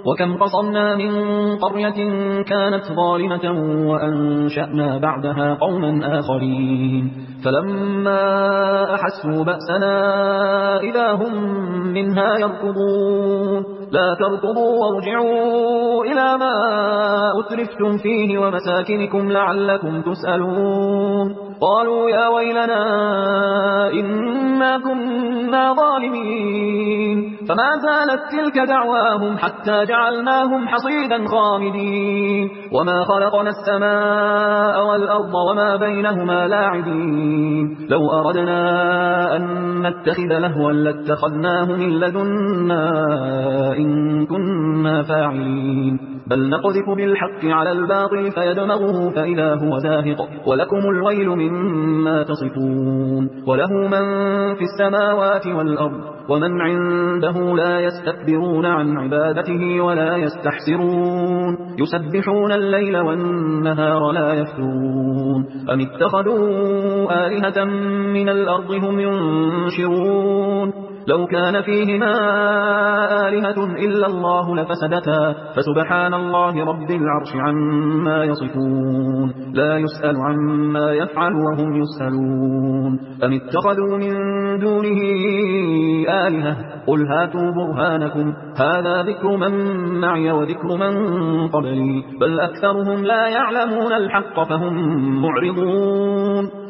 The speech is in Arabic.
وكم قصمنا من قرية كانت ظالمة وأنشأنا بعدها قوما آخرين فلما أحسوا بأسنا إذا هم منها يركضون لا تركضوا وارجعوا إلى ما أترفتم فيه ومساكنكم لعلكم تسألون قالوا يا ويلنا إنا كنا ظالمين فما زالت تلك دعواهم حتى جعلناهم حصيدا خامدين وما خلقنا السماء والأرض وما بينهما لاعبين لو أردنا أن نتخذ لهوا لاتخذناه من لدنا إن كنا فاعلين بل نقذف بالحق على الباطل فيدمغه فإذا هو زاهق ولكم الويل مما تصفون وله من في السماوات والأرض ومن عنده لا يستكبرون عن عبادته ولا يستحسرون يسبحون الليل والنهار لا يفترون أم اتخذوا آلهة من الأرض هم ينشرون لو كان فيهما آلهة إلا الله لفسدتا فسبحان الله رب العرش عما يصفون لا يسأل عما يفعل وهم يسألون أم اتخذوا من دونه آلهة قل هاتوا برهانكم هذا ذكر من معي وذكر من قبلي بل أكثرهم لا يعلمون الحق فهم معرضون